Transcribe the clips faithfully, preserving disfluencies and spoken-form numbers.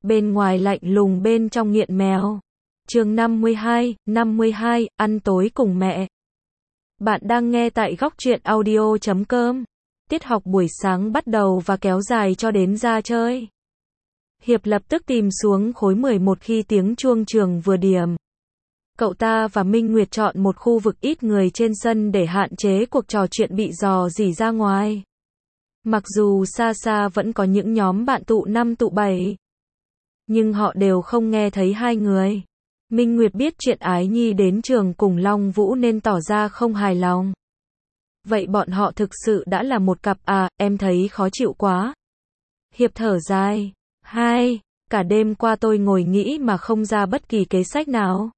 bên ngoài lạnh lùng bên trong nghiện mèo. Chương năm mươi hai, năm mươi hai, ăn tối cùng mẹ. Bạn đang nghe tại góc truyện audio chấm com. Tiết học buổi sáng bắt đầu và kéo dài cho đến ra chơi. Hiệp lập tức tìm xuống khối mười một khi tiếng chuông trường vừa điểm. Cậu ta và Minh Nguyệt chọn một khu vực ít người trên sân để hạn chế cuộc trò chuyện bị rò rỉ ra ngoài. Mặc dù xa xa vẫn có những nhóm bạn tụ năm tụ bảy, nhưng họ đều không nghe thấy hai người. Minh Nguyệt biết chuyện Ái Nhi đến trường cùng Long Vũ nên tỏ ra không hài lòng. Vậy bọn họ thực sự đã là một cặp à, em thấy khó chịu quá. Hiệp thở dài. Hai, cả đêm qua tôi ngồi nghĩ mà không ra bất kỳ kế sách nào.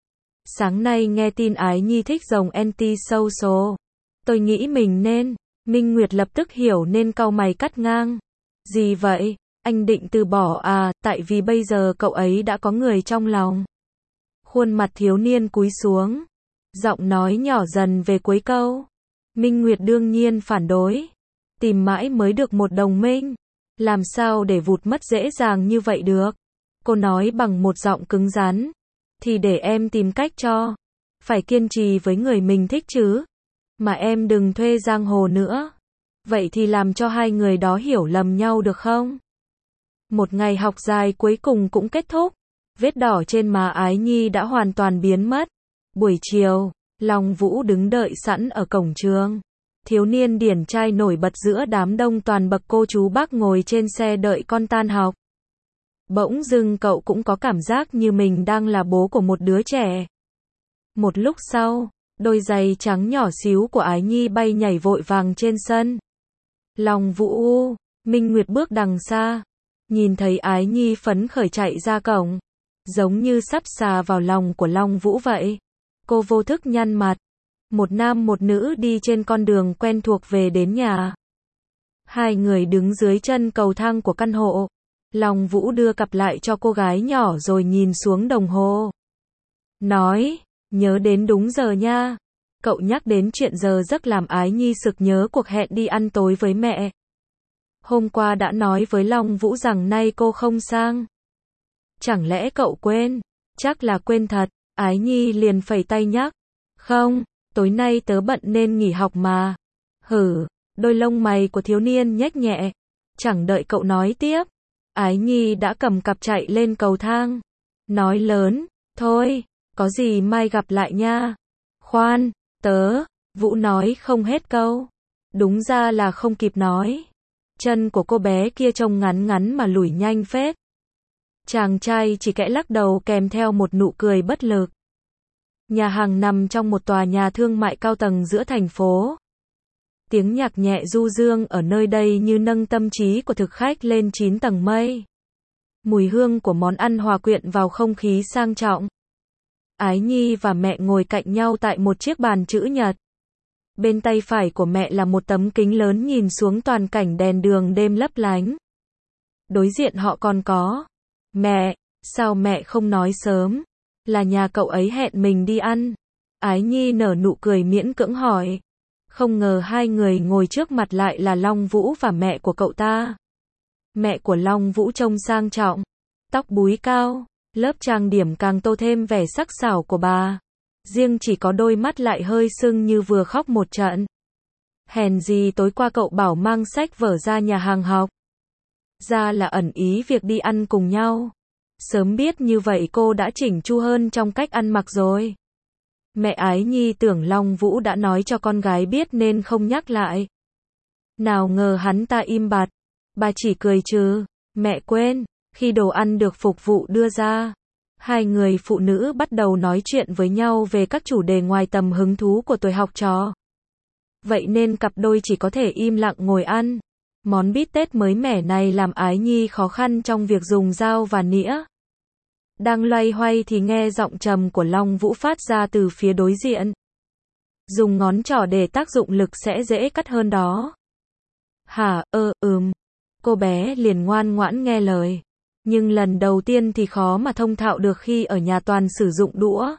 Sáng nay nghe tin Ái Nhi thích rồng anti-social. Tôi nghĩ mình nên, Minh Nguyệt lập tức hiểu nên cau mày cắt ngang. Gì vậy? Anh định từ bỏ à, tại vì bây giờ cậu ấy đã có người trong lòng. Khuôn mặt thiếu niên cúi xuống. Giọng nói nhỏ dần về cuối câu. Minh Nguyệt đương nhiên phản đối. Tìm mãi mới được một đồng minh. Làm sao để vụt mất dễ dàng như vậy được? Cô nói bằng một giọng cứng rắn. Thì để em tìm cách cho. Phải kiên trì với người mình thích chứ. Mà em đừng thuê giang hồ nữa. Vậy thì làm cho hai người đó hiểu lầm nhau được không? Một ngày học dài cuối cùng cũng kết thúc. Vết đỏ trên má Ái Nhi đã hoàn toàn biến mất. Buổi chiều, Long Vũ đứng đợi sẵn ở cổng trường. Thiếu niên điển trai nổi bật giữa đám đông toàn bậc cô chú bác ngồi trên xe đợi con tan học. Bỗng dưng cậu cũng có cảm giác như mình đang là bố của một đứa trẻ. Một lúc sau, đôi giày trắng nhỏ xíu của Ái Nhi bay nhảy vội vàng trên sân. Long Vũ, Minh Nguyệt bước đằng xa. Nhìn thấy Ái Nhi phấn khởi chạy ra cổng. Giống như sắp xà vào lòng của Long Vũ vậy. Cô vô thức nhăn mặt. Một nam một nữ đi trên con đường quen thuộc về đến nhà. Hai người đứng dưới chân cầu thang của căn hộ. Long Vũ đưa cặp lại cho cô gái nhỏ rồi nhìn xuống đồng hồ. Nói, nhớ đến đúng giờ nha. Cậu nhắc đến chuyện giờ giấc làm Ái Nhi sực nhớ cuộc hẹn đi ăn tối với mẹ. Hôm qua đã nói với Long Vũ rằng nay cô không sang. Chẳng lẽ cậu quên? Chắc là quên thật. Ái Nhi liền phẩy tay nhắc. Không, tối nay tớ bận nên nghỉ học mà. Hử, đôi lông mày của thiếu niên nhếch nhẹ. Chẳng đợi cậu nói tiếp. Ái Nhi đã cầm cặp chạy lên cầu thang. Nói lớn, thôi, có gì mai gặp lại nha. Khoan, tớ, Vũ nói không hết câu. Đúng ra là không kịp nói. Chân của cô bé kia trông ngắn ngắn mà lủi nhanh phết. Chàng trai chỉ khẽ lắc đầu kèm theo một nụ cười bất lực. Nhà hàng nằm trong một tòa nhà thương mại cao tầng giữa thành phố. Tiếng nhạc nhẹ du dương ở nơi đây như nâng tâm trí của thực khách lên chín tầng mây. Mùi hương của món ăn hòa quyện vào không khí sang trọng. Ái Nhi và mẹ ngồi cạnh nhau tại một chiếc bàn chữ nhật. Bên tay phải của mẹ là một tấm kính lớn nhìn xuống toàn cảnh đèn đường đêm lấp lánh. Đối diện họ còn có. Mẹ, sao mẹ không nói sớm? Là nhà cậu ấy hẹn mình đi ăn. Ái Nhi nở nụ cười miễn cưỡng hỏi. Không ngờ hai người ngồi trước mặt lại là Long Vũ và mẹ của cậu ta. Mẹ của Long Vũ trông sang trọng. Tóc búi cao, lớp trang điểm càng tô thêm vẻ sắc sảo của bà. Riêng chỉ có đôi mắt lại hơi sưng như vừa khóc một trận. Hèn gì tối qua cậu bảo mang sách vở ra nhà hàng học. Ra là ẩn ý việc đi ăn cùng nhau. Sớm biết như vậy cô đã chỉnh chu hơn trong cách ăn mặc rồi. Mẹ Ái Nhi tưởng Long Vũ đã nói cho con gái biết nên không nhắc lại. Nào ngờ hắn ta im bặt. Bà chỉ cười trừ. Mẹ quên, khi đồ ăn được phục vụ đưa ra, hai người phụ nữ bắt đầu nói chuyện với nhau về các chủ đề ngoài tầm hứng thú của tuổi học trò. Vậy nên cặp đôi chỉ có thể im lặng ngồi ăn. Món bít tết mới mẻ này làm Ái Nhi khó khăn trong việc dùng dao và nĩa. Đang loay hoay thì nghe giọng trầm của Long Vũ phát ra từ phía đối diện. Dùng ngón trỏ để tác dụng lực sẽ dễ cắt hơn đó. Hả, ơ, ừm. Cô bé liền ngoan ngoãn nghe lời. Nhưng lần đầu tiên thì khó mà thông thạo được khi ở nhà toàn sử dụng đũa.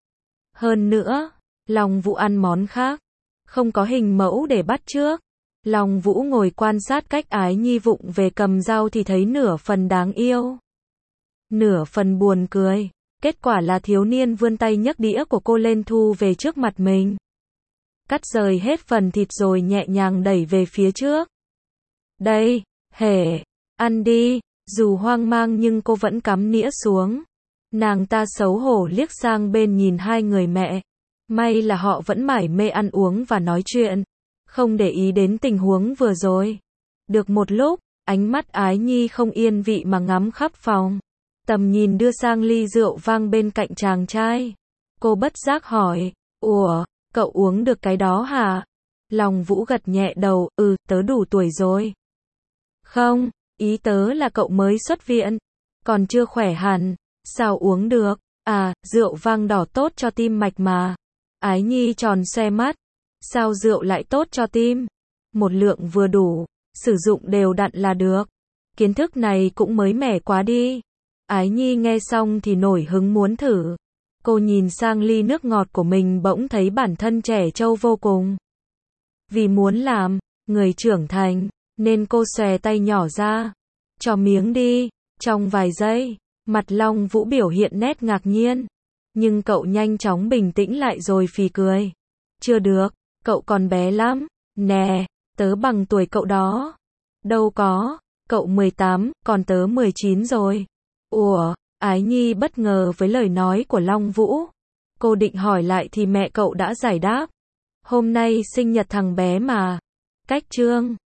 Hơn nữa, Long Vũ ăn món khác. Không có hình mẫu để bắt chước. Long Vũ ngồi quan sát cách Ái Nhi vụng về cầm dao thì thấy nửa phần đáng yêu. nửa phần buồn cười. Kết quả là thiếu niên vươn tay nhấc đĩa của cô lên thu về trước mặt mình. Cắt rời hết phần thịt rồi nhẹ nhàng đẩy về phía trước. Đây, hể, ăn đi. Dù hoang mang nhưng cô vẫn cắm nĩa xuống. Nàng ta xấu hổ liếc sang bên nhìn hai người mẹ. May là họ vẫn mải mê ăn uống và nói chuyện, không để ý đến tình huống vừa rồi. Được một lúc, ánh mắt Ái Nhi không yên vị mà ngắm khắp phòng. Tầm nhìn đưa sang ly rượu vang bên cạnh chàng trai. Cô bất giác hỏi, ủa, cậu uống được cái đó hả? Lòng Vũ gật nhẹ đầu, ừ, tớ đủ tuổi rồi. Không, ý tớ là cậu mới xuất viện, còn chưa khỏe hẳn, sao uống được? À, rượu vang đỏ tốt cho tim mạch mà. Ái Nhi tròn xoe mắt, sao rượu lại tốt cho tim? Một lượng vừa đủ, sử dụng đều đặn là được. Kiến thức này cũng mới mẻ quá đi. Ái Nhi nghe xong thì nổi hứng muốn thử. Cô nhìn sang ly nước ngọt của mình bỗng thấy bản thân trẻ trâu vô cùng. Vì muốn làm người trưởng thành, nên cô xòe tay nhỏ ra. Cho miếng đi. Trong vài giây, mặt Long Vũ biểu hiện nét ngạc nhiên. Nhưng cậu nhanh chóng bình tĩnh lại rồi phì cười. Chưa được, cậu còn bé lắm. Nè, tớ bằng tuổi cậu đó. Đâu có, cậu mười tám, còn tớ mười chín rồi. Ủa, Ái Nhi bất ngờ với lời nói của Long Vũ. Cô định hỏi lại thì mẹ cậu đã giải đáp. Hôm nay sinh nhật thằng bé mà. Cách chương